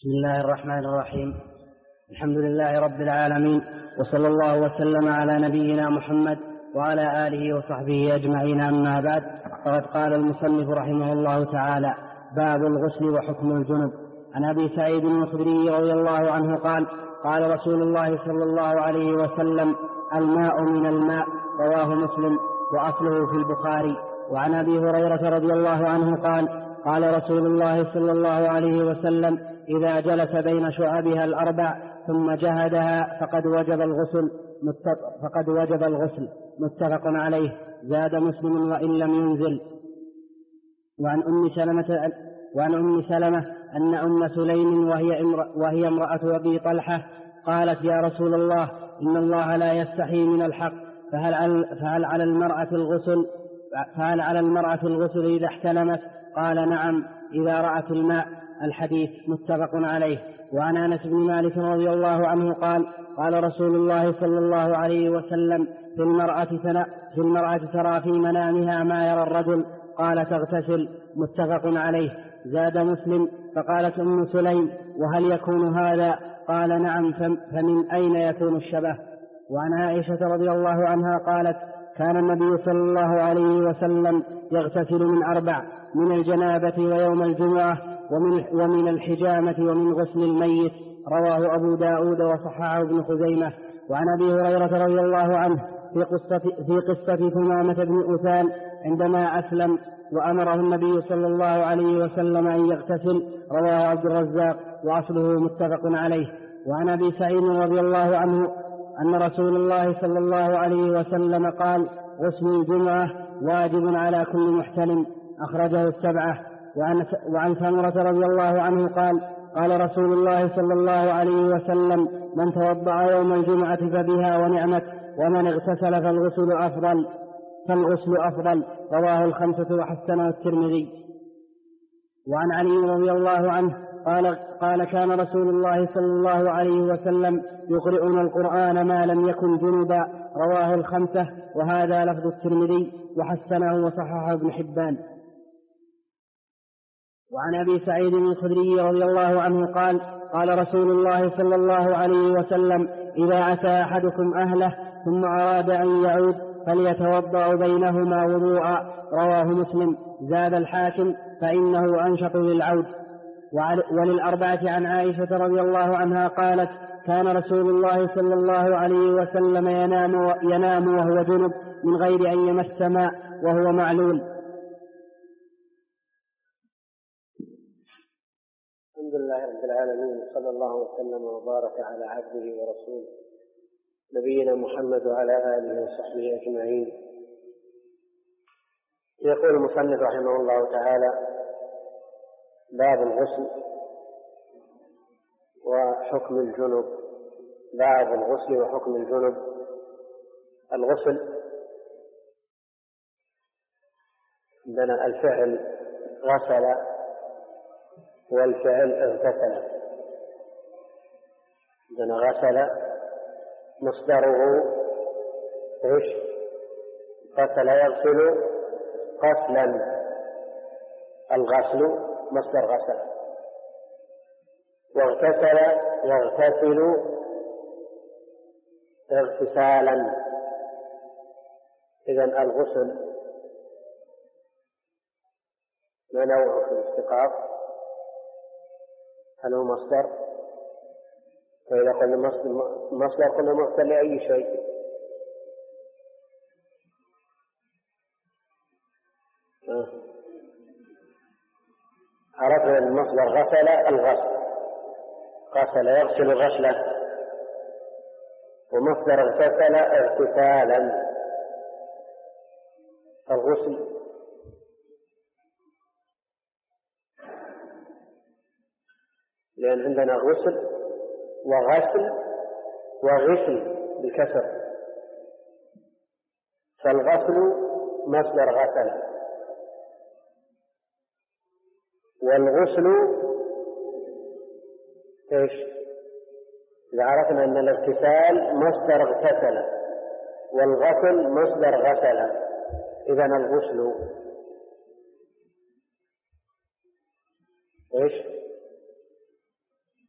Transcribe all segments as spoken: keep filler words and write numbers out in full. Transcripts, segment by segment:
بسم الله الرحمن الرحيم. الحمد لله رب العالمين، وصلى الله وسلم على نبينا محمد وعلى آله وصحبه أجمعين. أما بعد، فقد قال المصنف رحمه الله تعالى: باب الغسل وحكم الجنب. عن أبي سعيد الخدري رضي الله عنه قال: قال رسول الله صلى الله عليه وسلم: الماء من الماء. رواه مسلم وأصله في البخاري. وعن أبي هريرة رضي الله عنه قال: قال رسول الله صلى الله عليه وسلم: إذا جلس بين شعبها الأربع ثم جهدها فقد وجب الغسل فقد وجب الغسل متفق عليه. زاد مسلم: وإن لم ينزل. وعن أم سلمة وعن أم سلمة أن أم سليم وهي امرأة, وهي امرأة أبي طلحة قالت: يا رسول الله، إن الله لا يستحي من الحق، فهل, فهل على المرأة الغسل فهل على المرأة الغسل إذا احتلمت؟ قال: نعم، إذا رأت الماء. الحديث متفق عليه. وعن أنس بن مالك رضي الله عنه قال: قال رسول الله صلى الله عليه وسلم: في المرأة في المرأة ترى في منامها ما يرى الرجل. قال: تغتسل. متفق عليه. زاد مسلم: فقالت أم سليم: وهل يكون هذا؟ قال: نعم، فمن أين يكون الشبه؟ وعن عائشة رضي الله عنها قالت: كان النبي صلى الله عليه وسلم يغتسل من أربع: من الجنابة ويوم الجمعة ومن, ومن الحجامة ومن غسل الميت. رواه أبو داود وصححه ابن خزيمة. وعن أبي هريرة رضي الله عنه في قصة, في قصة ثمامة بن أثان عندما أسلم وأمره النبي صلى الله عليه وسلم أن يغتسل. رواه عبد الرزاق وأصله متفق عليه. وعن أبي سعيد رضي الله عنه أن رسول الله صلى الله عليه وسلم قال: غسل الجمعة واجب على كل محتلم. أخرجه السبعة. وعن, وعن سمرة رضي الله عنه قال: قال رسول الله صلى الله عليه وسلم: من توضأ يوم الجمعة فبها ونعمت، ومن اغتسل فالغسل أفضل فالغسل أفضل. رواه الخمسة وحسنه الترمذي. وعن علي رضي الله عنه قال: قال كان رسول الله صلى الله عليه وسلم يقرئنا القرآن ما لم يكن جنبا. رواه الخمسة، وهذا لفظ الترمذي، وحسنه وصححه ابن حبان. وعن أبي سعيد الخدري رضي الله عنه قال: قال رسول الله صلى الله عليه وسلم: إذا أتى أحدكم أهله ثم أراد أن يعود فليتوضأ بينهما وضوءا. رواه مسلم. زاد الحاكم: فإنه أنشط للعود. وللأربعة عن عائشة رضي الله عنها قالت: كان رسول الله صلى الله عليه وسلم ينام, ينام وهو جنب من غير أن يمس ماء وهو معلول. الحمد لله رب العالمين، صلى الله وسلم وبارك على عبده ورسوله نبينا محمد وعلى آله وصحبه أجمعين. يقول المصنف رحمه الله تعالى: باب الغسل وحكم الجنب. باب الغسل وحكم الجنب. الغسل عندنا الفعل غسل والفعل اغتسل. عندنا غسل مصدره ايش؟ غسل يغسل غسلا. الغسل مصدر غسل. واغتسل يغتسل اغتسالا. إذن الغسل ما نوعه في الاشتقاق؟ هل هو مصدر؟ فإذا قلنا مصدر قلنا مصدر لأي شيء. عرفنا المصدر غسل الغسل، غسل يغسل غسله، ومصدر اغتسل اغتسالا. الغسل لأن عندنا غسل وغسل وغسل بالكسر، فالغسل مصدر غسل، والغسل ايش؟ إذا عرفنا أن الاغتسال مصدر اغتسل والغسل مصدر غسل، إذن الغسل ايش؟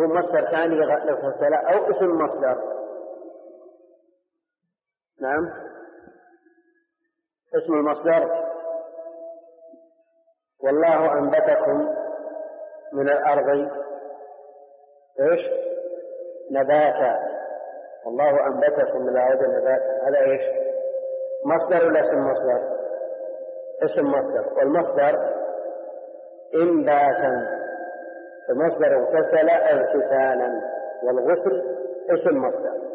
يكون مصدر ثاني للاغتسال أو اسم مصدر. نعم، اسم المصدر والله أنبتكم من الأرض إيش؟ نباتا. والله أنبتكم من الأرض نباتا، هذا إيش؟ مصدر ولا اسم مصدر؟ اسم مصدر. والمصدر إنباتا، المصدر اغتسل اغتسالا، والغسل اسم مصدر.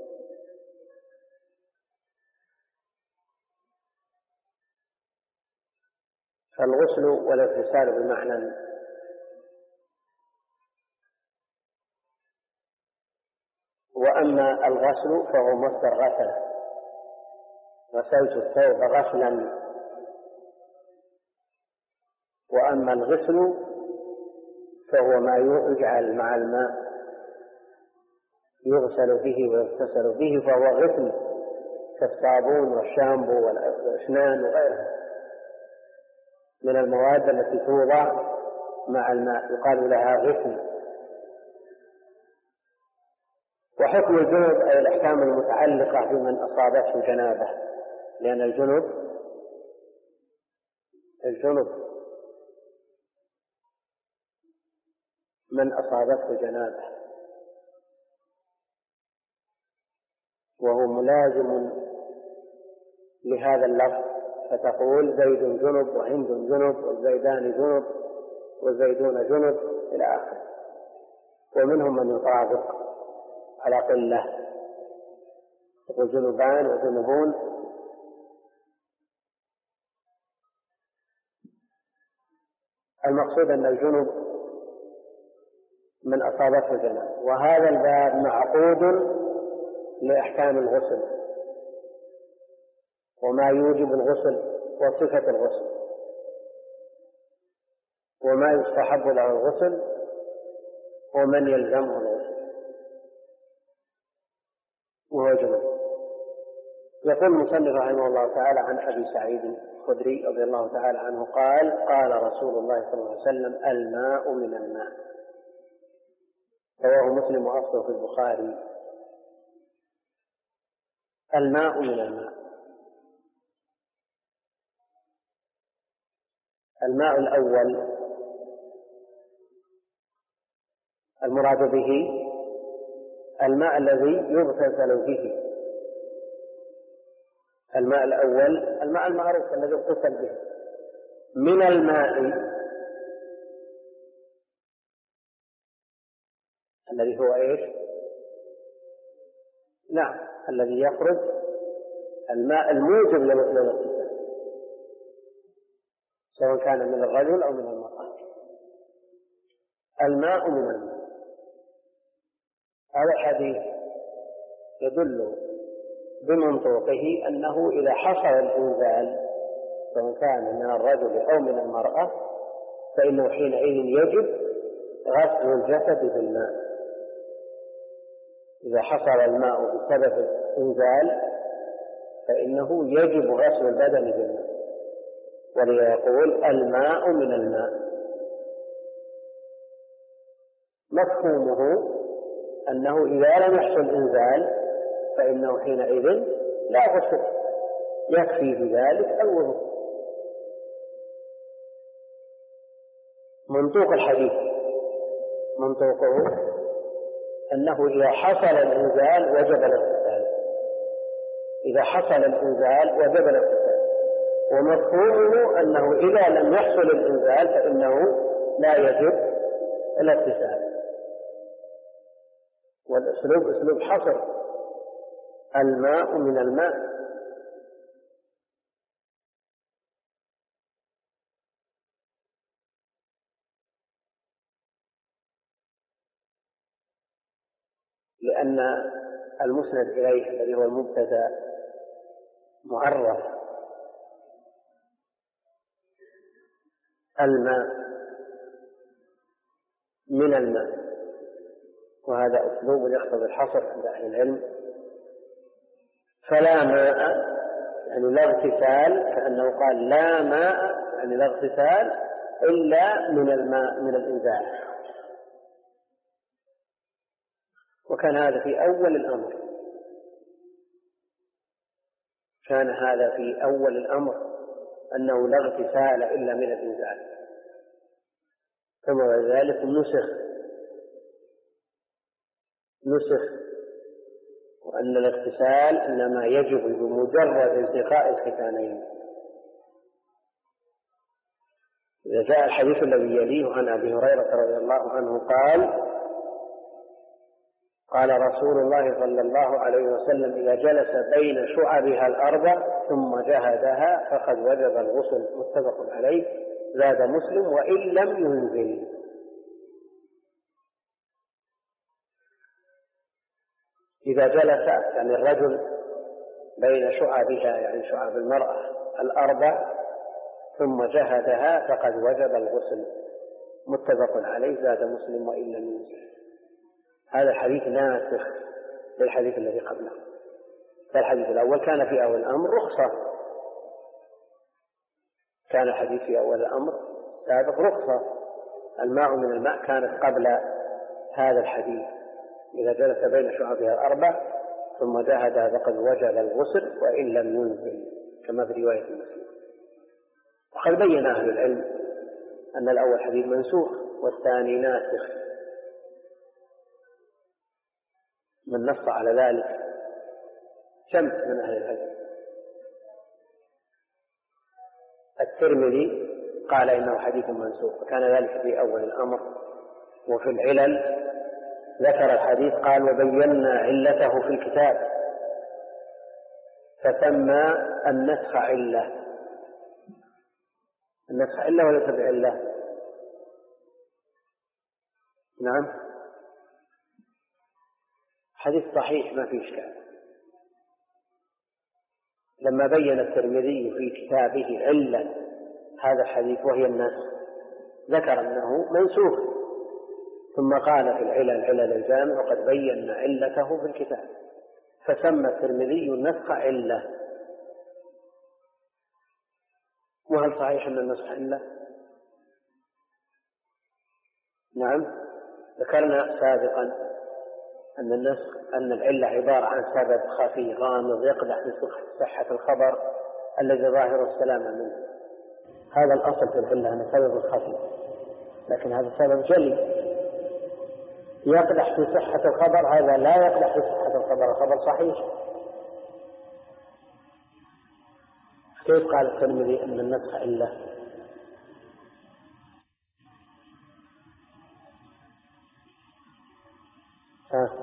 فالغسل والاغتسال بمعنى. وأما الغسل فهو مصدر غسل، غسلت الثوب غسلا. وأما الغسل فهو ما يجعل مع الماء يغسل به ويغتسل به، فهو غسل كالصابون والشامبو والأسنان وغيرها من المواد التي توضع مع الماء، يقال لها غسل. وحكم الجنب أي الأحكام المتعلقة بمن أصابته جنابة، لأن الجنب الجنب من أصابته جنابة، وهو ملازم لهذا اللفظ، فتقول زيد جنب وهند جنب والزيدان جنب والزيدون جنب إلى آخره. ومنهم من يطابق على قلة، تقول جنبان وجنبون. المقصود أن الجنب من أصابته جنابة. وهذا الباب معقود لأحكام الغسل وما يوجب الغسل وصفة الغسل وما يستحب له الغسل ومن يلزمه الغسل وهو جنب. يقول المصنف رحمه الله تعالى عن أبي سعيد الخدري رضي الله تعالى عنه قال: قال رسول الله صلى الله عليه وسلم: الماء من الماء. رواه مسلم وأصله في البخاري. الماء من الماء، الماء الأول المراد به الماء الذي يغتسل به. الماء الأول الماء المعروف الذي يغتسل به. من الماء الذي هو إيش؟ نعم، الذي يخرج، الماء الموجب للاغتسال، سواء كان من الرجل أو من المرأة. الماء من الماء. هذا الحديث يدل بمنطوقه أنه إذا حصل الإنزال سواء كان من الرجل أو من المرأة فإنه حينئذ يجب غسل الجسد بالماء. إذا حصل الماء بسبب الإنزال فإنه يجب غسل البدن بالماء، وليقول الماء من الماء. مفهومه أنه إذا لم يحصل إنزال فإنه حينئذ لا غسل، يكفي بذلك الوضوء. منطوق الحديث منطوقه أنه إذا حصل الإنزال وجب الاغتسال، إذا حصل الإنزال وجب الاغتسال. ومفهومه أنه إذا لم يحصل الإنزال فإنه لا يجب الاغتسال. والأسلوب أسلوب حصر، الماء من الماء. لأن المسند إليه الذي هو المبتدأ معرف، الماء من الماء، وهذا أسلوب يقتضي الحصر عند أهل العلم. فلا ماء يعني لا اغتسال، كأنه قال لا ماء يعني لا اغتسال إلا من الماء من الإنزال. وكان هذا في أول الأمر كان هذا في أول الأمر أنه لا اغتسال إلا من الإنزال، ثم بعد ذلك نسخ نسخ وأن الاغتسال إنما يجب بمجرد التقاء الختانين. إذا جاء الحديث الذي يليه عن أبي هريرة رضي الله عنه قال قال رسول الله صلى الله عليه وسلم: إذا جلس بين شعبها الأربع ثم جهدها فقد وجب الغسل، متفق عليه. زاد مسلم: وإن لم ينزل. إذا جلس يعني الرجل بين شعبها يعني شعب المرأة الأربع ثم جهدها فقد وجب الغسل، متفق عليه. زاد مسلم: وإن لم ينزل. هذا الحديث ناسخ للحديث الذي قبله. فالحديث الأول كان في أول الأمر رخصة، كان الحديث في أول الأمر سابق رخصة، الماء من الماء كانت قبل هذا الحديث. إذا جلس بين شعبها الأربع ثم جهدها فقد وجب الغسل وإن لم ينزل، كما في رواية مسلم. وقد بين أهل العلم أن الأول حديث منسوخ والثاني ناسخ، من نص على ذلك شمس من أهل العلم. الترمذي قال إنه حديث منسوخ، وكان ذلك في أول الأمر. وفي العلل ذكر الحديث قال: وبينا علته في الكتاب، فسمى النسخ علة. النسخ علة وليس بعلة. نعم، حديث صحيح ما في إشكال. لما بين الترمذي في كتابه علة هذا الحديث وهي النسخ ذكر أنه منسوخ، ثم قال في العلل علل الجامع: وقد بينا علته في الكتاب، فسمى الترمذي النسخ علة. وهل صحيح أن النسخ علة؟ نعم، ذكرنا سابقا أن النسخ أن العلة عبارة عن سبب خفي غامض يقدح بصحة الخبر الذي ظاهر السلامة منه. هذا الأصل في العلة أن سبب خفي، لكن هذا السبب جلي يقدح في صحة الخبر، هذا لا يقدح في صحة الخبر، الخبر صحيح. كيف قال الترمذي أن النسخ علة؟ ها.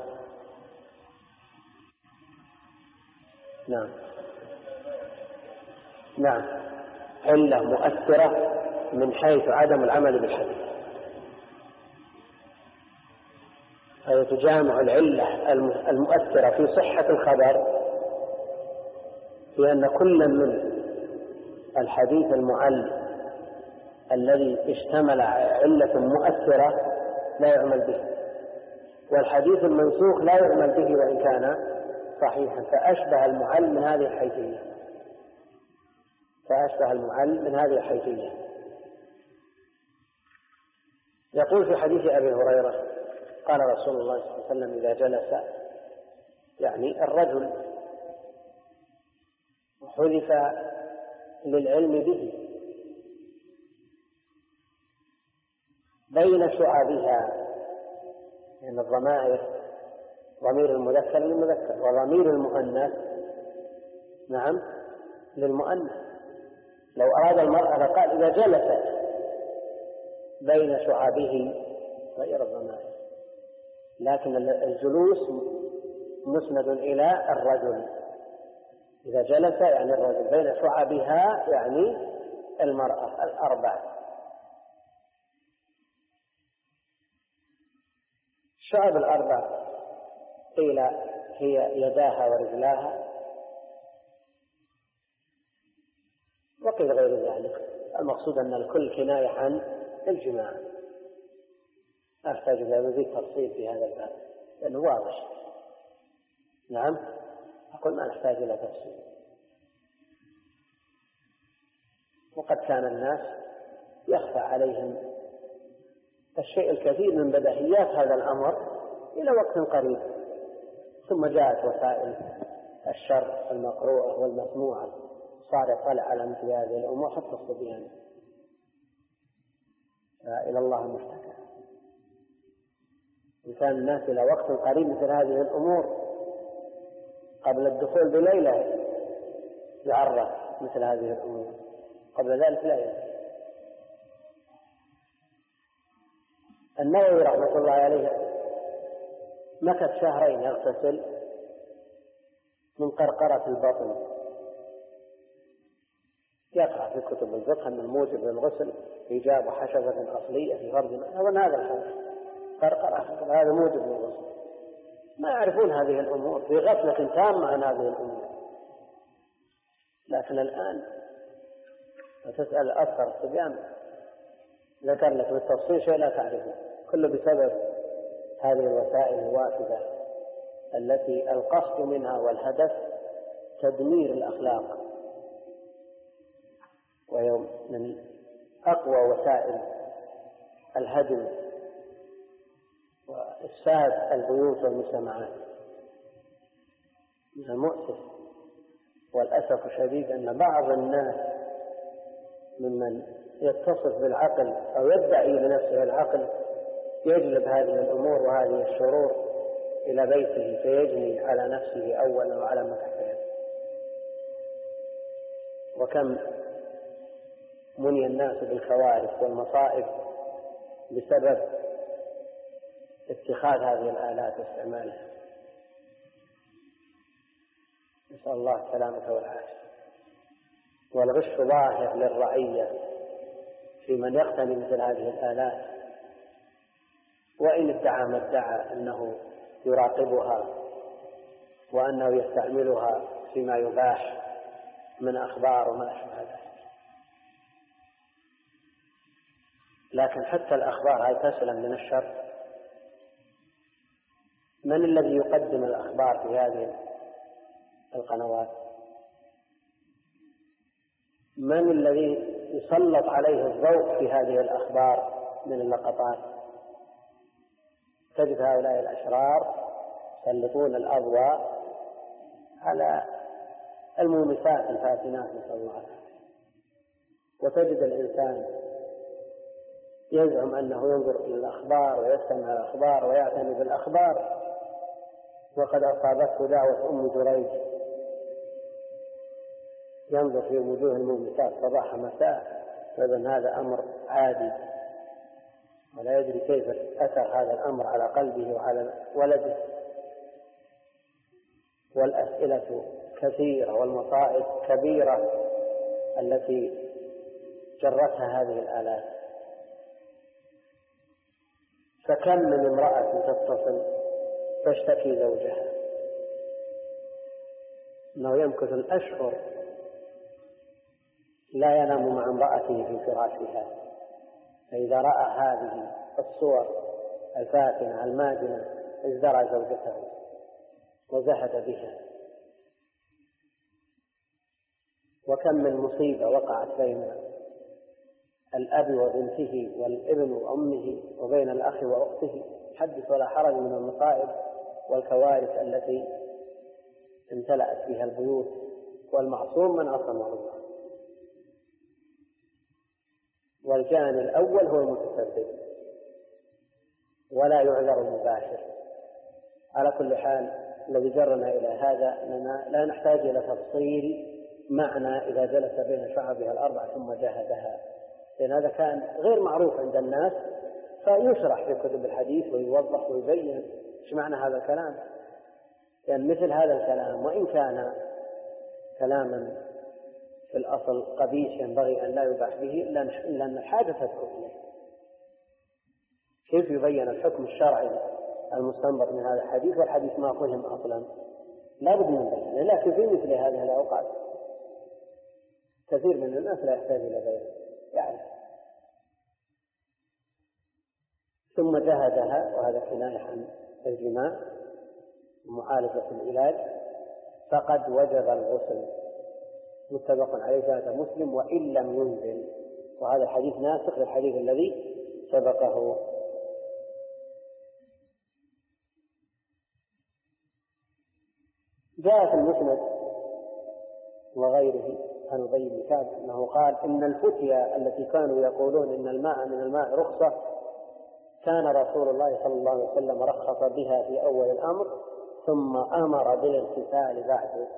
نعم نعم علة مؤثرة من حيث عدم العمل بالحديث، أي تجامع العلة المؤثرة في صحة الخبر في أن كل من الحديث المعل الذي اشتمل علة مؤثرة لا يعمل به، والحديث المنسوخ لا يعمل به وإن كان صحيحا، فأشبه المعل من هذه الحيثية فأشبه المعل من هذه الحيثية. يقول في حديث أبي هريرة قال رسول الله صلى الله عليه وسلم: إذا جلس يعني الرجل حذف للعلم به بين شعبها، يعني الضمائر ضمير المذكر للمذكر وضمير المؤنث نعم للمؤنث. لو أراد المرأة فقال: إذا جلست بين شعبه غير الضمائر، لكن الجلوس مسند إلى الرجل. إذا جلس يعني الرجل بين شعبها يعني المرأة الأربع. الشعب الأربع قيل هي يداها ورجلاها، وقيل غير ذلك. المقصود أن الكل كناية عن الجماع، أحتاج إلى مزيد تفصيل في هذا الباب لأنه واضح. نعم، أقول ما نحتاج إلى تفصيل. وقد كان الناس يخفى عليهم الشيء الكثير من بديهيات هذا الأمر إلى وقت قريب، ثم جاءت وسائل الشر المقروءة والمسموعة، صار يطلع على مثل هذه الأمور حتى الصبيان. إلى الله المشتكى. إن كان الناس إلى وقت قريب مثل هذه الأمور قبل الدخول بليلة يعرف مثل هذه الأمور، قبل ذلك لا يعرف. النووي رحمة الله عليه مكث شهرين يغتسل من قرقرة البطن، يقرأ في كتب الفقه أن الموجب للغسل إيجاب حشفة أصلية في فرج هذا هذا الحديث قرقرة، هذا موجب للغسل. ما يعرفون هذه الأمور، في غفلة تامة عن هذه الأمور. لكن الآن تسأل أكثر الصبيان ذكر لك بالتفصيل شيء لا تعرفه، كله بسبب هذه الوسائل الوافدة التي القصد منها والهدف تدمير الأخلاق، وهي من أقوى وسائل الهدم وإفساد البيوت والمجتمعات. من المؤسف والأسف الشديد أن بعض الناس ممن يتصف بالعقل أو يدعي لنفسه العقل يجلب هذه الأمور وهذه الشرور إلى بيته فيجني على نفسه أولا وعلى من تحته. وكم مني الناس بالكوارث والمصائب بسبب اتخاذ هذه الآلات واستعمالها. نسأل الله السلامة والعافية. والغش ظاهر للرعية في من يقتني مثل هذه الآلات، وإن ادعى ما ادعى أنه يراقبها وأنه يستعملها فيما يباح من أخبار وما أشبه ذلك. لكن حتى الأخبار هل تسلم من الشر؟ من الذي يقدم الأخبار في هذه القنوات؟ من الذي يسلط عليه الضوء في هذه الأخبار من اللقطات؟ تجد هؤلاء الأشرار يسلطون الأضواء على المومسات الفاتنات نسأل الله العافية. وتجد الإنسان يزعم أنه ينظر إلى الأخبار ويستمع الأخبار ويعتني بالأخبار، وقد أصابته دعوة أم جريج، ينظر في وجوه المومسات صباح مساء، فإذن هذا أمر عادي، ولا يدري كيف أثر هذا الأمر على قلبه وعلى ولده. والأسئلة كثيرة والمصائب كبيرة التي جرتها هذه الآلات. فكم من امرأة تتصل تشتكي زوجها أنه يمكث الأشهر لا ينام مع امرأته في فراشها، فإذا رأى هذه الصور الفاتنة الماجنة ازدرى زوجته وزهد بها. وكم من مصيبة وقعت بين الأب وبنته والابن وأمه وبين الأخ وأخته، حدث ولا حرج من المصائب والكوارث التي امتلأت بها البيوت، والمعصوم من عصمه الله. والجاني الأول هو المتسبب ولا يعذر المباشر. على كل حال الذي جرنا إلى هذا أننا لا نحتاج إلى تفصيل معنى إذا جلس بين شعبها الأربع ثم جاهدها، لأن هذا كان غير معروف عند الناس، فيشرح في كتب الحديث ويوضح ويبين ايش معنى هذا الكلام. لأن يعني مثل هذا الكلام وإن كان كلاما في الأصل قبيح ينبغي أن لا يباح به إلا أن الحاجة تدعو إليه. كيف يبين الحكم الشرعي المستنبط من هذا الحديث والحديث ما فهم أصلا؟ لا بد من بيان. لكن في مثل هذه الأوقات كثير من الناس لا يحتاج إلى بيان يعرف. ثم جهدها، وهذا كناية عن الجماع ومعالجة العلاج، فقد وجب الغسل. متفق عليه جاء مسلم وإن لم ينزل، وهذا الحديث ناسخ للحديث الذي سبقه. جاء في المسند وغيره عن أبي بن كعب أنه قال إن الفتية التي كانوا يقولون إن الماء من الماء رخصة كان رسول الله صلى الله عليه وسلم رخص بها في أول الأمر ثم أمر بالاغتسال بعده.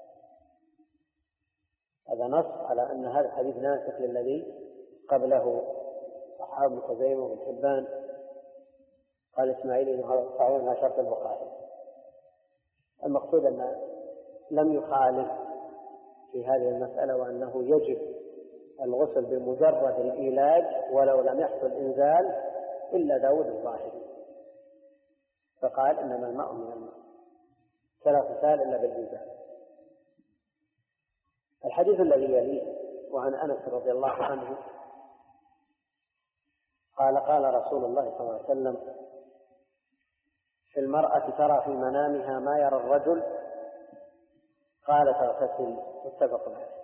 هذا نص على أن هذا الحديث ناسخ للذي قبله. أصحاب ابن خزيمة وابن حبان قال إسماعيل إنه هذا صحيح على شرط البخاري. المقصود أن لم يخالف في هذه المسألة وأنه يجب الغسل بمجرد الإيلاج ولو لم يحصل إنزال إلا داود الظاهري فقال إنما الماء من الماء فلا اغتسال إلا بالإنزال. الحديث الذي يليه وعن أنس رضي الله عنه قال قال رسول الله صلى الله عليه وسلم في المرأة ترى في منامها ما يرى الرجل قال تغتسل. متفق عليه.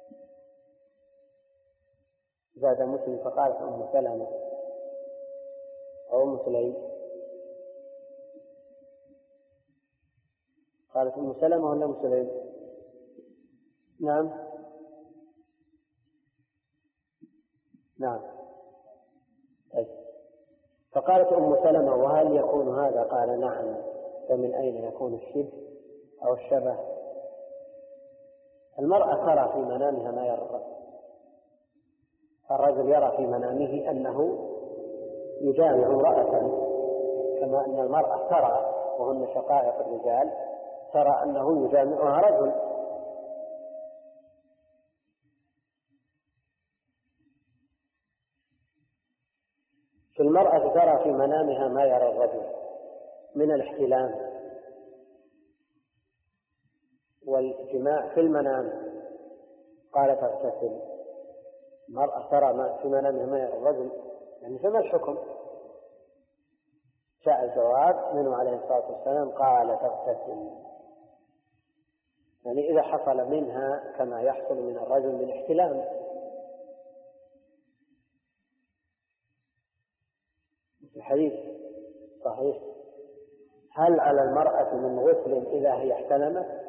زاد مسلم فقالت أم سلمة أو أم سليم قالت أم سلمة ولا أم سليم؟ نعم نعم أي. فقالت أم سلمة وهل يكون هذا؟ قال نعم. فمن أين يكون الشبه أو الشبه؟ المرأة ترى في منامها ما يرى الرجل. الرجل يرى في منامه أنه يجامع امرأة كما أن المرأة ترى وهن شقائق الرجال ترى أنه يجامعها رجل. في المرأة ترى في منامها ما يرى الرجل من الاحتلام والجماع في المنام قال تغتسل. المرأة ترى ما في منامها ما يرى الرجل يعني فما الحكم؟ جاء الجواب منه عليه الصلاة والسلام قال تغتسل يعني إذا حصل منها كما يحصل من الرجل من احتلام. الحديث صحيح. هل على المرأة من غسل إذا هي احتلمت؟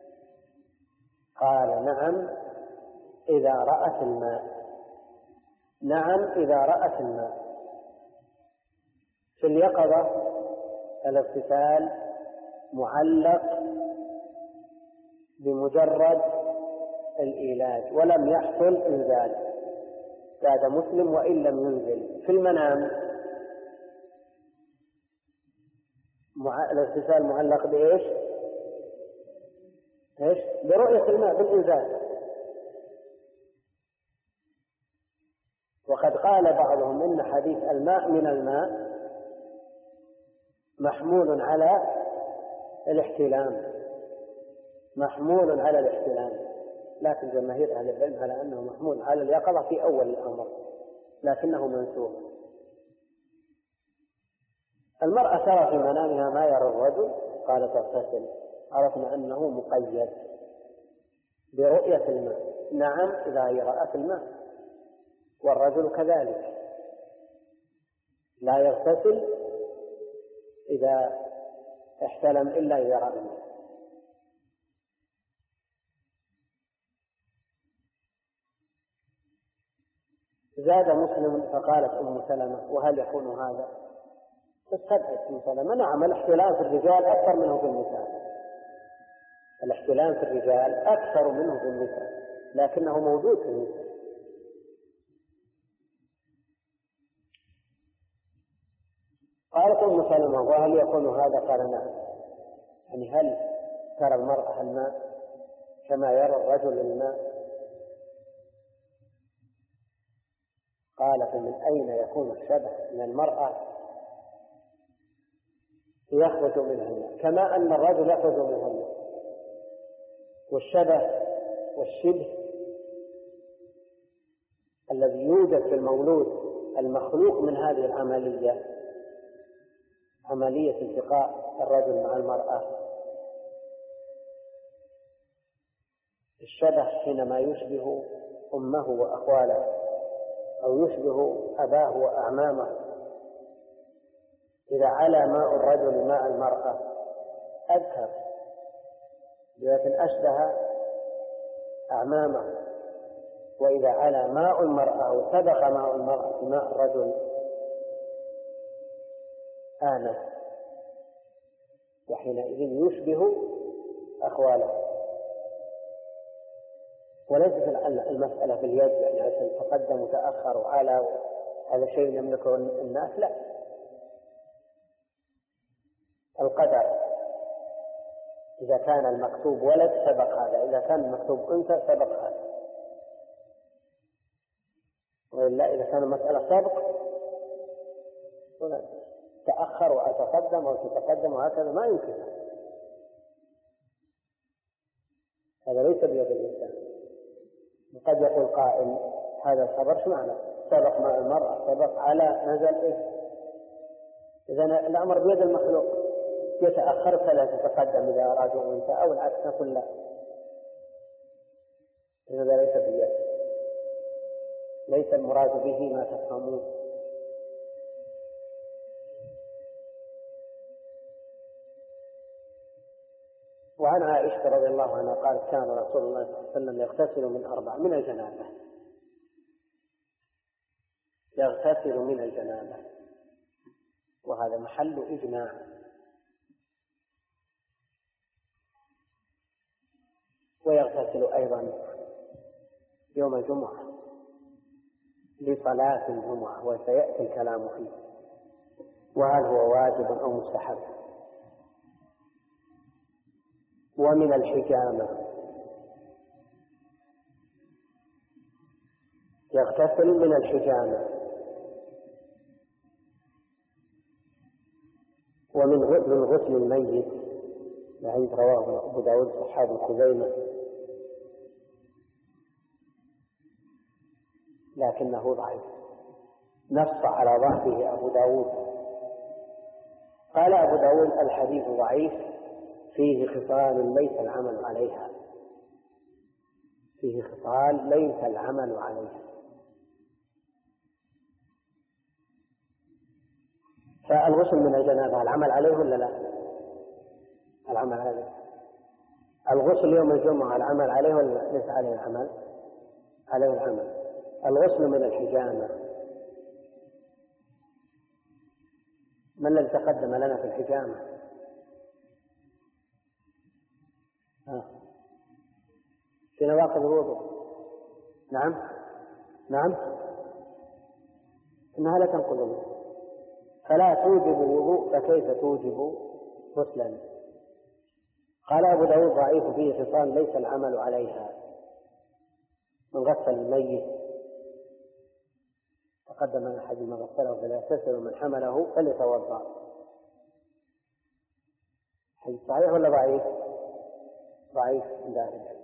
قال نعم إذا رأت الماء. نعم إذا رأت الماء. في اليقظة الاغتسال معلق بمجرد الإيلاج ولم يحصل إنزال. زاد مسلم وإن لم ينزل. في المنام الاغتسال معلق بإيش؟ إيش؟ برؤية الماء بالإنزال. وقد قال بعضهم إن حديث الماء من الماء محمول على الاحتلام محمول على الاحتلام لكن جماهير أهل العلم على أنه محمول على اليقظة في أول الأمر لكنه منسوخ. المرأة ترى في منامها ما يرى الرجل قال تغتسل. عرفنا أنه مقيد برؤية الماء. نعم إذا هي رأت الماء. والرجل كذلك لا يغتسل إذا احتلم إلا إذا رأى الماء. زاد مسلم فقالت أم سلمة وهل يكون هذا؟ تستبعد أم سلمة. نعم الاحتلام في الرجال أكثر منه في النساء. الاحتلام في الرجال أكثر منه في النساء لكنه موجود في النساء. قالت أم سلمة وهل يكون هذا؟ قال نعم. يعني هل ترى المرأة الماء كما يرى الرجل الماء؟ قال فمن أين يكون الشبه من المرأة يخرج منها الماء كما أن الرجل يخرج منها الماء. والشبه والشبه الذي يوجد في المولود المخلوق من هذه العملية عملية التقاء الرجل مع المرأة. الشبه حينما يشبه أمه وأخواله أو يشبه أباه وأعمامه. إذا علا ماء الرجل ماء المرأة أذهب لكن أشبه أعمامه. وإذا على ماء المرأة أو سبق ماء المرأة ماء الرجل آنس، وحينئذ يشبه أخواله. وليست المسألة في اليد، يعني عشان تقدم وتأخر وعلى هذا شيء يملكه الناس، لا، القدر. إذا كان المكتوب ولد سبق هذا، إذا كان المكتوب أنثى سبق هذا، وإلا إذا كان المسألة سابق تأخر وأتقدم أو تتقدم وهكذا ما يمكن. هذا ليس بيد الإنسان. قد يقول قائل هذا الخبر شو معنى؟ سبق مع المرأة، سبق على، نزل إيه؟ إذا الأمر بيد المخلوق، يتأخر فلا تتقدم إذا أرادوا أنثى، أو العكس نقول لا، هذا ليس بيد، ليس المراد به ما تفهمون. وعن عائشة رضي الله عنها قالت كان رسول الله صلى الله عليه وسلم يغتسل من أربع: من الجنابة، يغتسل من الجنابة، وهذا محل إجماع. ويغتسل أيضا يوم الجمعة لصلاة الجمعة، وسيأتي الكلام فيه، وهل هو واجب أو مستحب. ومن الحجامة يغتسل من الحجامة. ومن غسل الميت الذي رواه أبو داود صحاب خزيمة، لكنه ضعيف، نص على ضعفه أبو داود. قال أبو داود الحديث ضعيف، فيه خصال ليس العمل عليها، فيه خصال ليس العمل عليها. فالغسل من الجنابة العمل عليه ولا لا؟ العمل عليه. الغسل يوم الجمعة العمل عليه ولا ليس عليه العمل؟ عليه العمل. الغسل من الحجامة، ما الذي تقدم لنا في الحجامة؟ آه. في نواقض الوضوء. نعم نعم إنها لا تنقض الوضوء، فلا توجب الوضوء، فكيف توجب غسلا؟ قال أبو داود ضعيف، فيه خصال ليس العمل عليها. من غسل الميت تقدم أن أحد من غسله فليغتسل، ومن حمله فليتوضأ. حديث صحيح ولا ضعيف؟ ضعيف عند أهل العلم.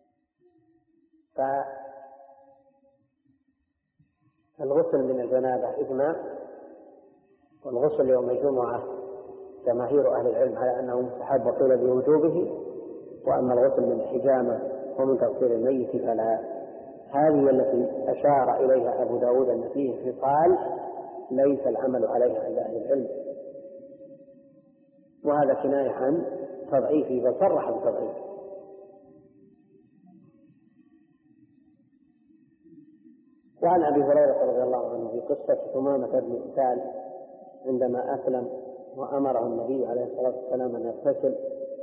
فالغسل من الجنابة إجماع، والغسل يوم الجمعة جماهير أهل العلم على أنه مستحب وقيل بوجوبه. وأما الغسل من الحجامة ومن تغسيل الميت فلا. هذه التي أشار إليها أبو داود أن فيه خصال ليس العمل عليها عند أهل العلم، وهذا كناية عن تضعيفه، بل صرح بتضعيفه. وعن أبي هريرة رضي الله عنه في قصة ثمامة بن أسال عندما أسلم وأمره النبي عليه الصلاة والسلام أن يغتسل،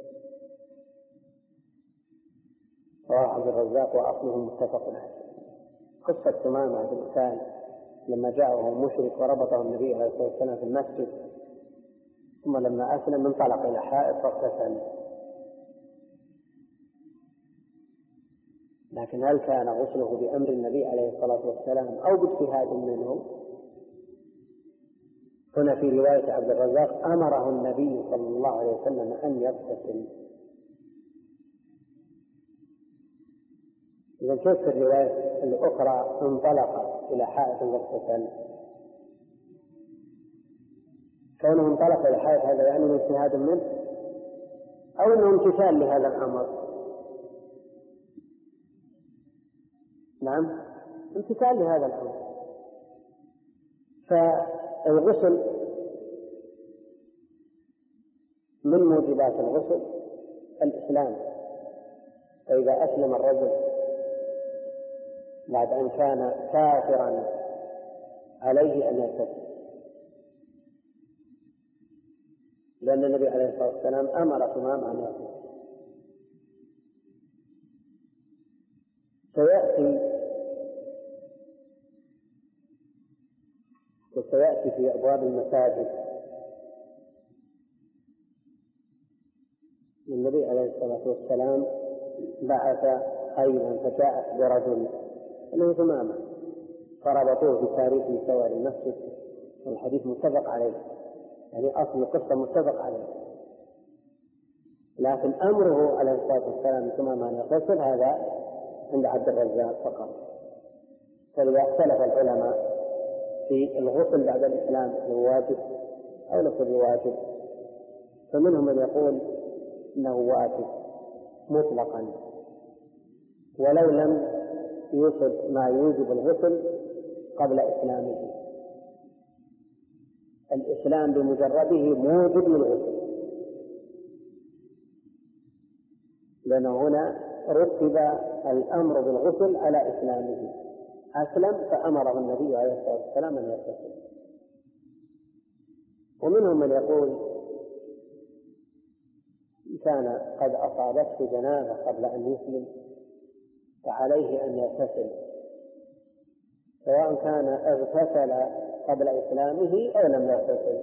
رواه عبد الرزاق وأصله متفق عليه. قصة ثمامة بن أسال لما جاءه مشرك وربطه النبي عليه الصلاة والسلام في المسجد، ثم لما أسلم انطلق إلى حائط فاغتسل. لكن هل كان غسله بأمر النبي عليه الصلاة والسلام أو باجتهاد منه؟ هنا في رواية عبد الرزاق أمره النبي صلى الله عليه وسلم أن يغتسل. إذا كيف في الرواية الأخرى انطلق إلى حائط واغتسل؟ كونه انطلق إلى حائط هذا يعني من اجتهاد منه أو أنه امتثال لهذا الأمر؟ نعم، امتثال لهذا الأمر. فالغسل من موجبات الغسل الإسلام، فإذا أسلم الرجل بعد أن كان كافرا عليه أن يغتسل، لأن النبي عليه الصلاة والسلام أمر ثمامة أن يغتسل. سيأتي وسيأتي في أبواب المساجد النبي عليه الصلاة والسلام بعث خيلا فجاءت برجل له ثمامة فربطوه بتاريخ سوار المسجد، والحديث متفق عليه، يعني أصل القصة متفق عليه، لكن أمره عليه الصلاة والسلام ثمامة أن يغتسل هذا عند عبد الرزاق فقط. فلذا اختلف العلماء في الغسل بعد الإسلام هو واجب أو ليس بواجب، فمنهم من يقول إنه واجب مطلقا ولو لم يوجد ما يوجب الغسل قبل إسلامه. الإسلام بمجرده موجب للغسل، لأنه هنا رتب الأمر بالغسل على إسلامه، أسلم فأمره النبي عليه الصلاة والسلام أن يغتسل. ومنهم من يقول كان قد أصابته جنابة قبل أن يسلم فعليه أن يغتسل، سواء كان اغتسل قبل إسلامه أو لم يغتسل،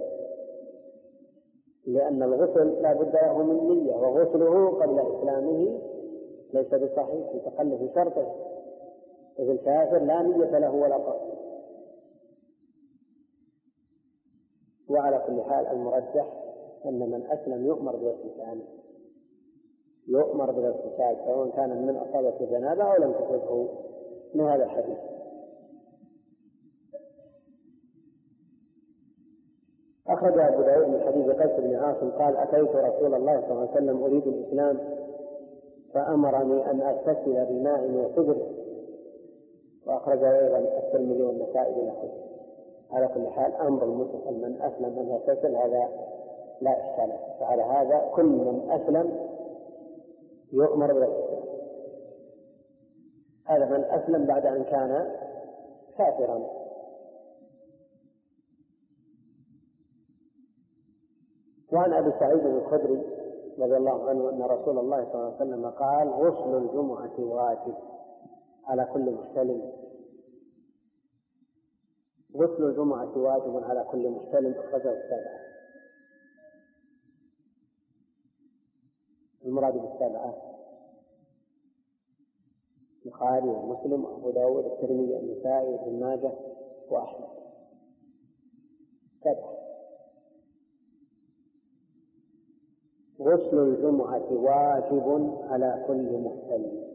لأن الغسل لا بد له من نية، وغسله قبل إسلامه ليس بصحيح لتخلف شرطه، إذ الكافر لا نية له ولا قصد. وعلى كل حال المرجح أن من أسلم يؤمر بالاغتسال، يؤمر بالاغتسال سواء كان من أصابته جنابة أو لم تصبه، من هذا الحديث. أخرج أبو داود من حديث قيس بن عاصم قال أتيت رسول الله صلى الله عليه وسلم أريد الإسلام فأمرني أن أغتسل بماء وصدر، وأخرج أيضا الترمذي والنسائي بنحوه. على كل حال أمر المسلم من أسلم أن يغتسل هذا لا إشكال، فعلى هذا كل من أسلم يؤمر بالاغتسال، هذا من أسلم بعد أن كان كافرا. وعن أبي سعيد الخدري رضي الله عنه أن رسول الله صلى الله عليه وسلم قال غسل الجمعة واجب على كل محتلم، غسل الجمعة واجب على كل محتلم، أخرجه السبعة. المراد بالسبعة البخاري ومسلم وأبو داود والترمذي والنسائي وابن ماجه وأحمد، سبعة. غسل الجمعة واجب على كل محتلم،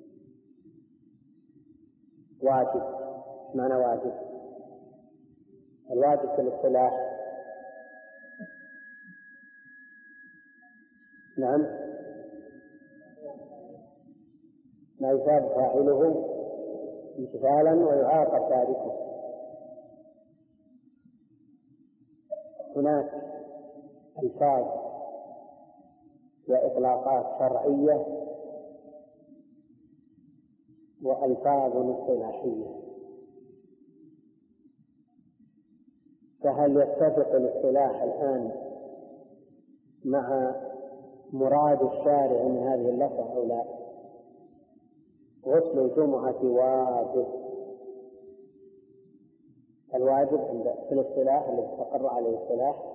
واجب معنى واجب، الواجب في الاصطلاح نعم ما يثاب فاعله امتثالا ويعاقب تاركه. هناك ألفاظ وإطلاقات شرعية وألفاظ اصطلاحية، فهل يتفق الاصطلاح الآن مع مراد الشارع من هذه اللفظة أو لا؟ غسل الجمعة واجب، الواجب عند في الاصطلاح الذي استقر عليه الاصطلاح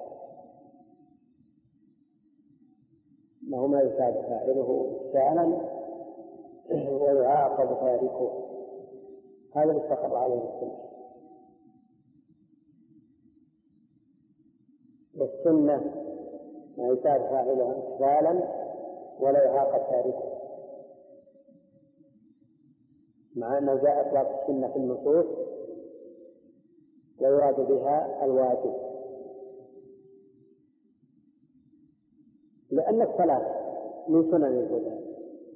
أنه ما يثاب فاعله فعلا ويعاقب تاركه، هذا اللي استقر عليه الاصطلاح. والسنة ما يثاب فاعله امتثالا ولا يعاقب تاركه، مع أنه جاء إطلاق السنة في النصوص ويراد بها الواجب، لأن الصلاة من سنن الهدى،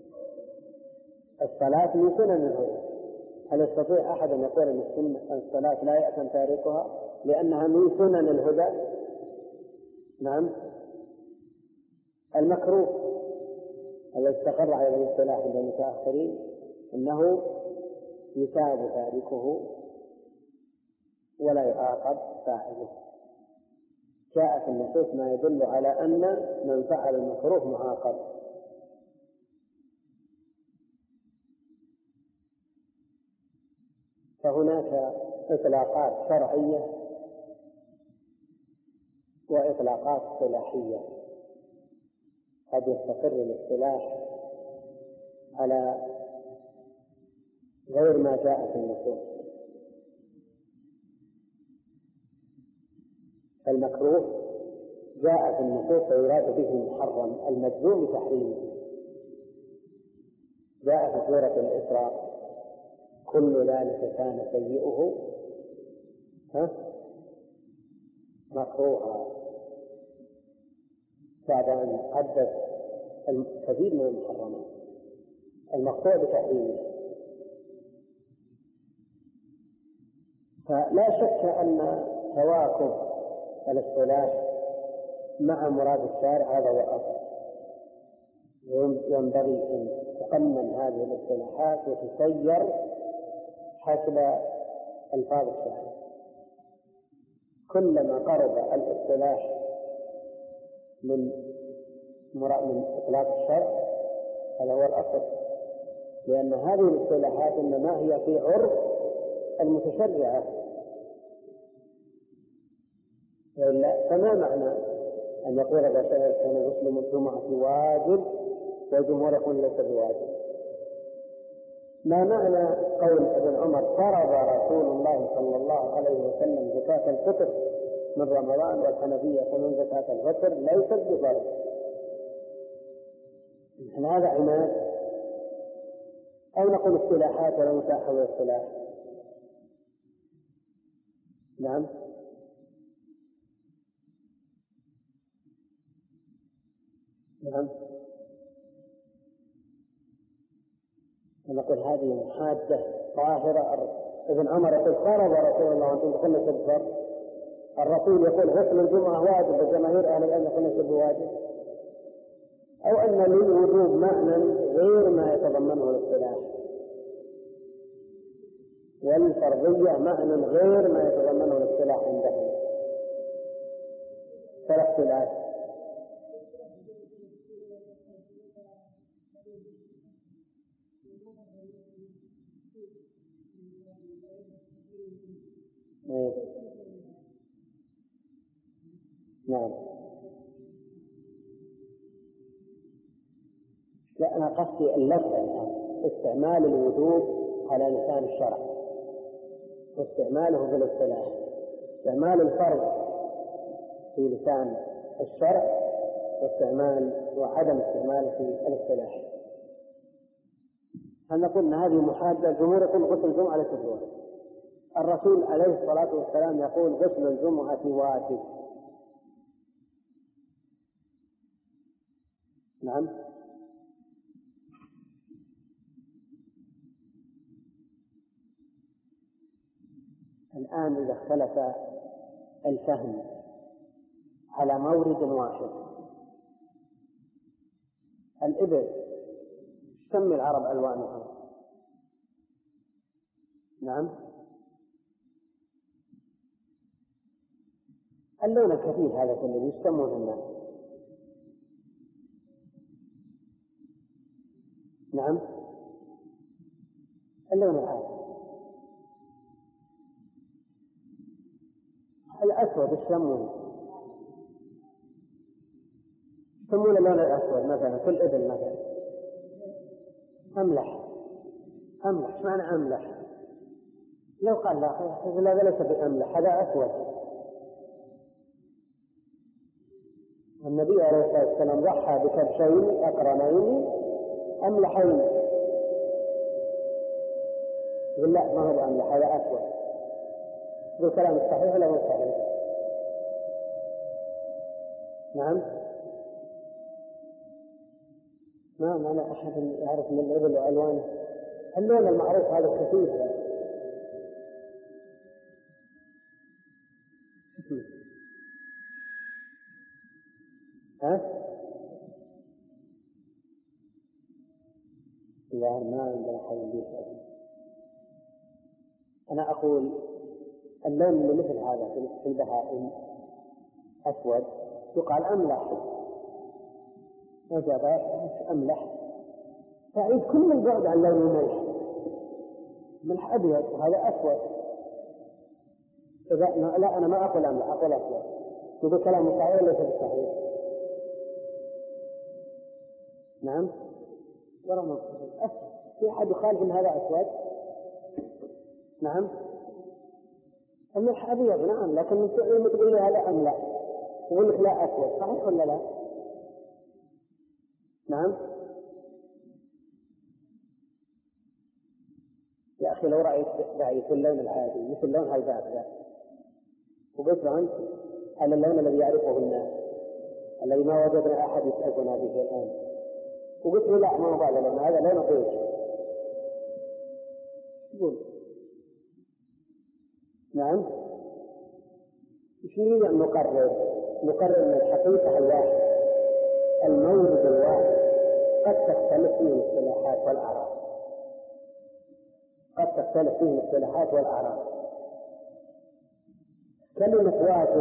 الصلاة من سنن الهدى. هل يستطيع أحد أن يقول أن الصلاة لا يأثم تاركها لأنها من سنن الهدى؟ نعم، المكروه الذي استقر على الاصطلاح عند المتأخرين أنه يثاب تاركه ولا يعاقب فاعله. جاء في النصوص ما يدل على أن من فعل المكروه معاقب. فهناك إطلاقات شرعية وإطلاقات اصطلاحية. قد يستقر الاصطلاح على غير ما جاء في النصوص. المكروه جاء في النصوص ويراد به المحرم المجزوم بتحريمه. جاء في سورة الإسراء كل ذلك كان سيئه مكروها، بعد أن حدث الكثير من المحرمات المقطوع بتحريمه. فلا شك أن تواكب الاصطلاح مع مراد الشارع هذا هو الأصل. ينبغي أن تقنن هذه الاصطلاحات وتسير حسب ألفاظ الشارع. كلما قرب الاصطلاح من مراد من إطلاق الشرع هذا هو الأصل، لأن هذه الاصطلاحات إنما هي في عرف المتشرعة، وإلا فما معنى أن يقول الرسول كان مسلم الجمعة واجب والجمهور يقول ليس بواجب؟ ما معنى قول ابن عمر فرض رسول الله صلى الله عليه وسلم زكاة الفطر من رمضان والحنفية فمن زكاة الفطر ليست بفرض؟ هذا عناد أو نقول اصطلاحات ولا متاحة الاصطلاح؟ نعم. نعم. نقول هذه محادة ظاهرة. ابن عمر يقول فرض رسول الله وانتم تقولون بالفرض. الرسول يقول غسل الجمعة واجب وجماهير أهل العلم يقولون بواجب. أو أن للوجوب معنى غير ما يتضمنه الاصطلاح، والفرضية معنى غير ما يتضمنه الاصطلاح عندهم. فلا اختلاف. نعم. لا، أنا قصدي اللفظ الآن استعمال الوجوب على لسان الشرع واستعماله في الاصطلاح، استعمال الفرض في لسان الشرع واستعمال وعدم استعماله في الاصطلاح. هل نقول أن هذه محادة؟ الجمهور يقول غسل الجمعة ليس بواجب، الرسول عليه الصلاة والسلام يقول غسل الجمعة واجب. نعم. الآن إذا اختلف الفهم على مورد واحد، الإبل سمي العرب ألوانها. نعم. اللون الكثيف هذا الذي يسمونه الناس. نعم. اللون العادي الأسود يسمونه يسمون اللون الأسود مثلا في الإبل مثلا أملح. أملح ايش معنى أملح؟ لو قال لا هذا ليس بأملح هذا أسود. النبي عليه الصلاة والسلام ضحى بكبشين أقرنين أملحين، يقول لا ما هو أملح هذا أسود. بالكلام الصحيح ولا مو صحيح؟ نعم. ما معنى أحد يعرف من الإبل وألوانه؟ اللون المعروف هذا الخفيف. ها؟ ظاهر ما عندنا حل يسأل. أنا أقول اللون اللي مثل هذا في البهائم أسود يقال أملح، وجب أملح، تعيد كل البعد عن لون الملح. ملح أبيض وهذا أسود. إذا لا أنا ما أقول أملح، أقول أسود. يقول كلام صحيح ليس بالصحيح؟ نعم ورمى أسود. في أحد يخالف أن هذا أسود؟ نعم الملح أبيض نعم، لكن تقول لي هذا أملح تقول لك لا أسود، صحيح ولا لا؟ نعم يا أخي لو رأيت رأيت اللون العادي مثل لون هالباب ذا وقلت أنت على اللون الذي يعرفه الناس الذي ما وجدنا أحد يسألنا به الآن، وقلت له لا ما هو هذا لون، هذا لون بيج، قول نعم. إيش نريد أن نقرر؟ نقرر من الحقيقة الواحدة، المورد الواحد قد تختلف فيه الاصطلاحات والأعراف، قد تختلف فيه الاصطلاحات والأعراف. كلمة واجب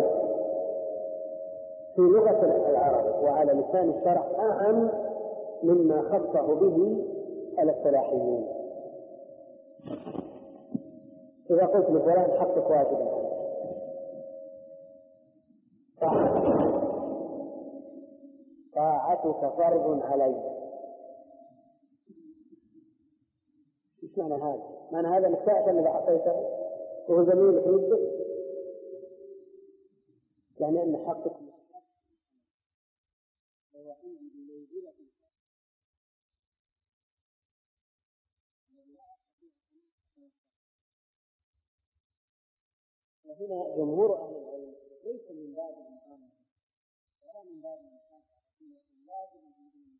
في لغة العرب وعلى لسان الشرع أعم مما خصه به الاصطلاحيون. إذا قلت لفلان حقك واجب طاعتك فرض علي، ايش معنى هذا؟ معنى هذا انك تأثم اذا اعطيته وهو زميلك يدك، يعني ان حقك وهنا جمهور اهل العلم ليس من باب المقام ولا من باب المقام لازم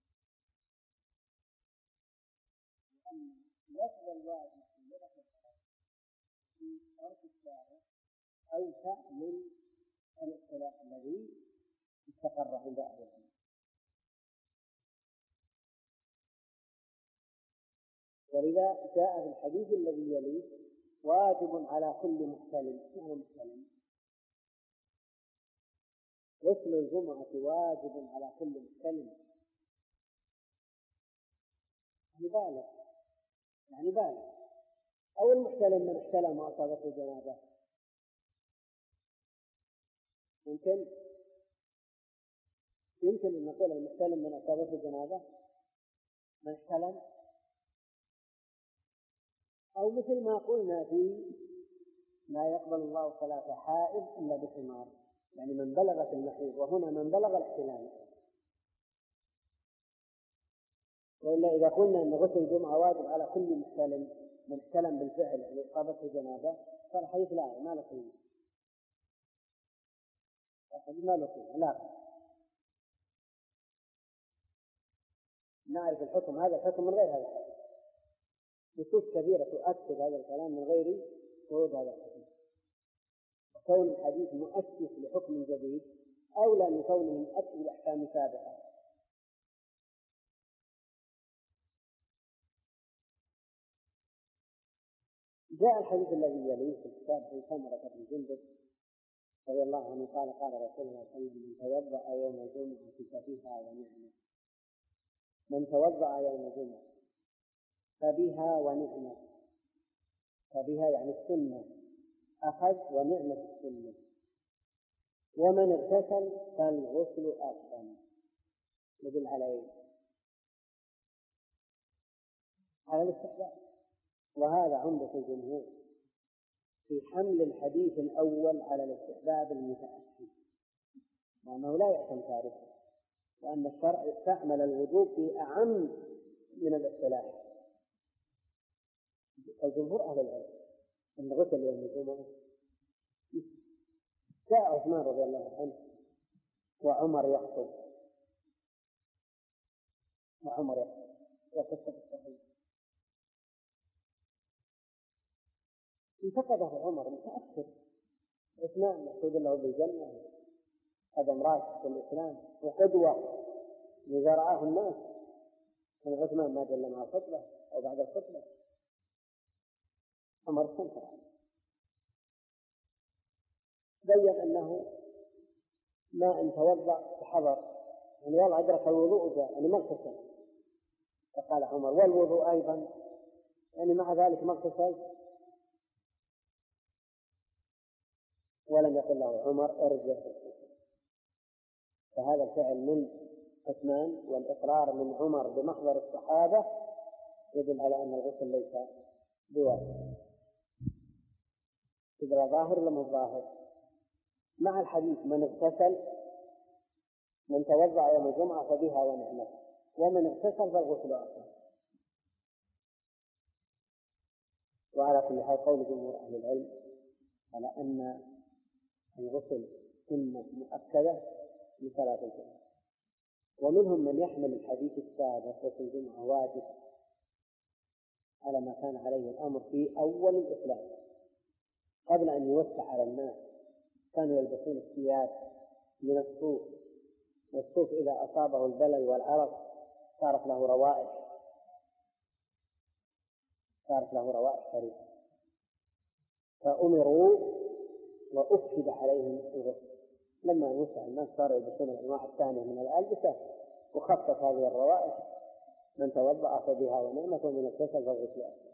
أن لفظ الواجب في لغة العرب في عرف الشارع أوسع من الاصطلاح الذي استقر عند أهل العلم. ولذا جاء في الحديث الذي يليه واجب على كل محتلم. معنى محتلم؟ غسل الجمعة واجب على كل محتلم، يعني بالغ، يعني بالغ. أو المحتلم من احتلم وأصابته جنابة، يمكن يمكن أن نقول المحتلم من أصابته جنابة من احتلم، أو مثل ما قلنا في لا يقبل الله صلاة حائض إلا بخمار، يعني من بلغت المحيض، وهنا من بلغ الاحتلام. وإلا إذا قلنا أن غسل الجمعة واجب على كل محتلم من احتلم بالفعل يعني إصابته جنابة، صار حديث لا ما له قيمة، ما له قيمة لا. نعرف الحكم هذا الحكم من غير هذا الحكم، نصوص كبيرة تؤكد هذا الكلام من غير ورود هذا الحكم. كون الحديث مؤسس لحكم جديد أولى من كونه مؤسس لأحكام سابقة. جاء الحديث الذي يليه في الكتاب عن سمرة بن جندب رضي الله عنه قال قال رسول الله صلى الله عليه وسلم: من توضأ يوم الجمعة فبها ونعمة، من توضأ يوم الجمعة فبها ونعمة، فبها يعني السنة أخذ ونعمة السنة، ومن اغتسل فالغسل أفضل. يدل على على الاستحباب، وهذا عمدة الجمهور في حمل الحديث الأول على الاستحباب المتأكد، وأنه لا يحسن تعرفه، وأن الشرع استعمل الوجوب في أعم من الاصطلاح. الجمهور أهل العلم أن غسل يوم الجمعة. جاء عثمان رضي الله عنه وعمر يخطب وعمر يخطب وقصة الصحيح انتقده عمر متأثر. عثمان مقصود له بالجنة، هذا امرأة في الإسلام وقدوة إذا رآه الناس، عثمان ما جل مع خطبة أو بعد الخطبة. عمر استنكر عليه، بين أنه ما إن توضأ فحضر يعني والله أدرك الوضوء جاء يعني ما اغتسل. فقال عمر والوضوء أيضا يعني مع ذلك ما اغتسل، ولم يقل له عمر ارجع. فهذا الفعل من عثمان والإقرار من عمر بمحضر الصحابة يدل على أن الغسل ليس بواجب. إذا ظاهر لم الظاهر مع الحديث من اغتسل من توضأ يوم الجمعة فبها ونعمت، ومن اغتسل فالغسل أفضل. وعلى كل حال قول جمهور أهل العلم على أن الغسل سنة مؤكدة لصلاة الجمعة، ومنهم من يحمل الحديث السابق غسل الجمعة واجب على ما كان عليه الأمر في أول الإسلام قبل أن يوسع على الناس. كانوا يلبسون الثياب من الصوف، والصوف إذا أصابه البلل والعرق صارت له روائح صارت له روائح كريهة، فأمروا وأكد عليهم الغسل. لما وسع الناس صاروا يلبسون الأنواع الثانية من الألبسة وخفت هذه الروائح، من توضأ فبها ونعمت ومن اغتسل فالغسل أفضل.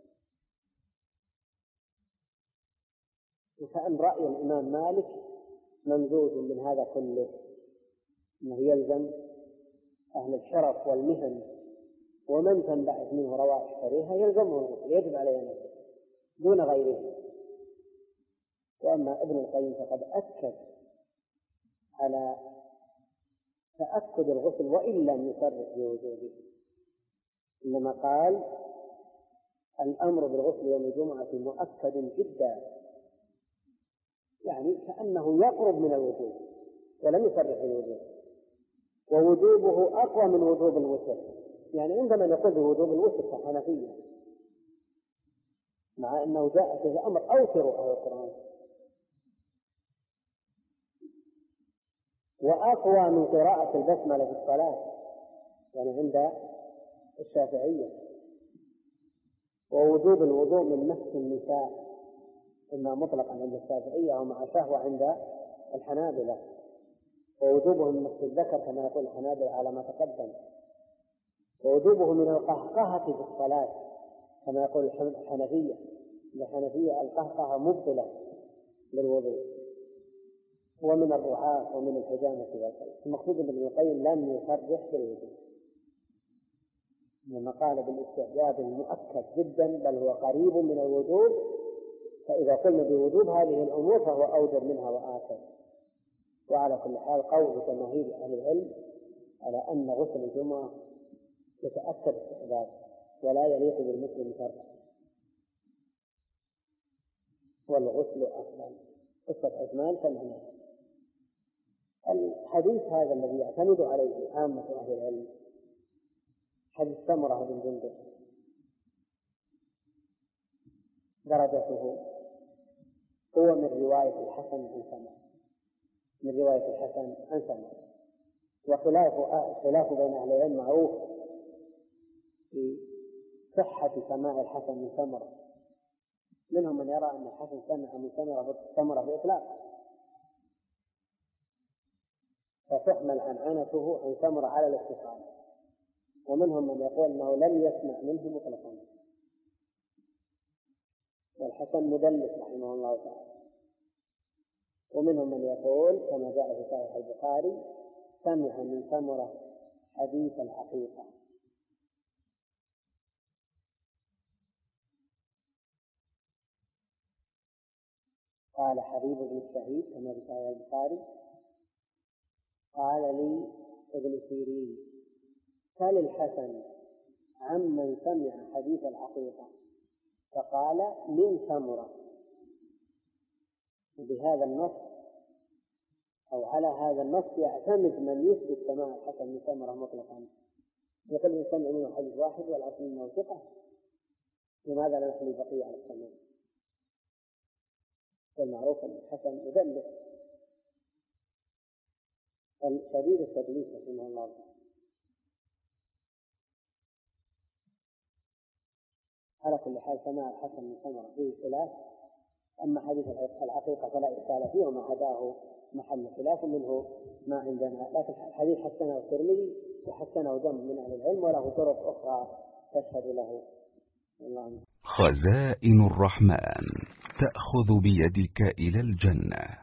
وكأن رأي الإمام مالك ممزوج من هذا كله، أنه يلزم أهل الشرف والمهن ومن تنبعث منه روائح كريهة يلزمه الغسل، يجب عليه أن يغتسل دون غيره. وأما ابن القيم فقد أكد على تأكد الغسل وإن لم يصرح بوجوده، إنما قال الأمر بالغسل يوم الجمعة مؤكد جدا، يعني كأنه يقرب من الوجوب ولم يصرح بالوجوب، ووجوبه أقوى من وجوب الوتر. يعني عندما نقول بوجوب الوتر كحنفية مع أنه جاء في الأمر أوتروا على القرآن، وأقوى من قراءة البسملة في الصلاة يعني عند الشافعية، ووجوب الوضوء من مس النساء إما مطلقا عند الشافعية ومع شهوة عند الحنابلة، ووجوبه من مس الذكر كما يقول الحنابلة على ما تقدم، ووجوبه من القهقهة في الصلاة كما يقول الحنفية. الحنفية القهقهة مبطلة للوضوء، ومن الرعاة ومن الحجامة والقيء. المقصود أن ابن القيم لم يصرح بالوجوب، لما قال بالاستحباب المؤكد جدا بل هو قريب من الوجوب، فإذا قلنا بوجوب هذه الأمور فهو أوجب منها وآخر. وعلى كل حال قول جماهير أهل العلم على أن غسل الجمعة يتأكد استحباب ولا يليق بالمسلم تركه، والغسل أفضل. قصة عثمان فمعنى الحديث هذا الذي يعتمد عليه عامة أهل العلم حديث سمرة بن جندب درجته هو من رواية الحسن عن سمرة من رواية الحسن عن سمرة وخلاف خلاف بين أهل العلم معروف في صحة سماع الحسن من سمرة. منهم من يرى أن الحسن سمع من سمرة بإطلاق فتحمل عنعنته عن سمرة على الاتصال، ومنهم من يقول أنه لم يسمع منه مطلقا، والحسن مدلس رحمه الله تعالى. ومنهم من يقول كما جاء في صحيح البخاري سمع من سمرة حديث الحقيقة. قال حبيب بن الشهيد كما في صحيح البخاري قال لي ابن سيرين سل الحسن عمن سمع حديث الحقيقة، فقال من سمرة. وبهذا النص أو على هذا النص يعتمد من يثبت سماع الحسن من سمرة مطلقا. يقول الإنسان منه حديث واحد والعصر منه ثقة، لماذا لا نحمل بقية على السماع؟ والمعروف أن الحسن مدلس شديد التدليس رحمه الله. على كل حال سماع الحسن من سمرة فيه خلاف. أما حديث العقيقة فلا إشكال فيه، وما عداه محل خلاف منه ما عندنا. لكن الحديث حسنه الترمذي وحسنه جمع من أهل العلم، وله طرق أخرى تشهد له. الله. خزائن الرحمن تأخذ بيدك إلى الجنة.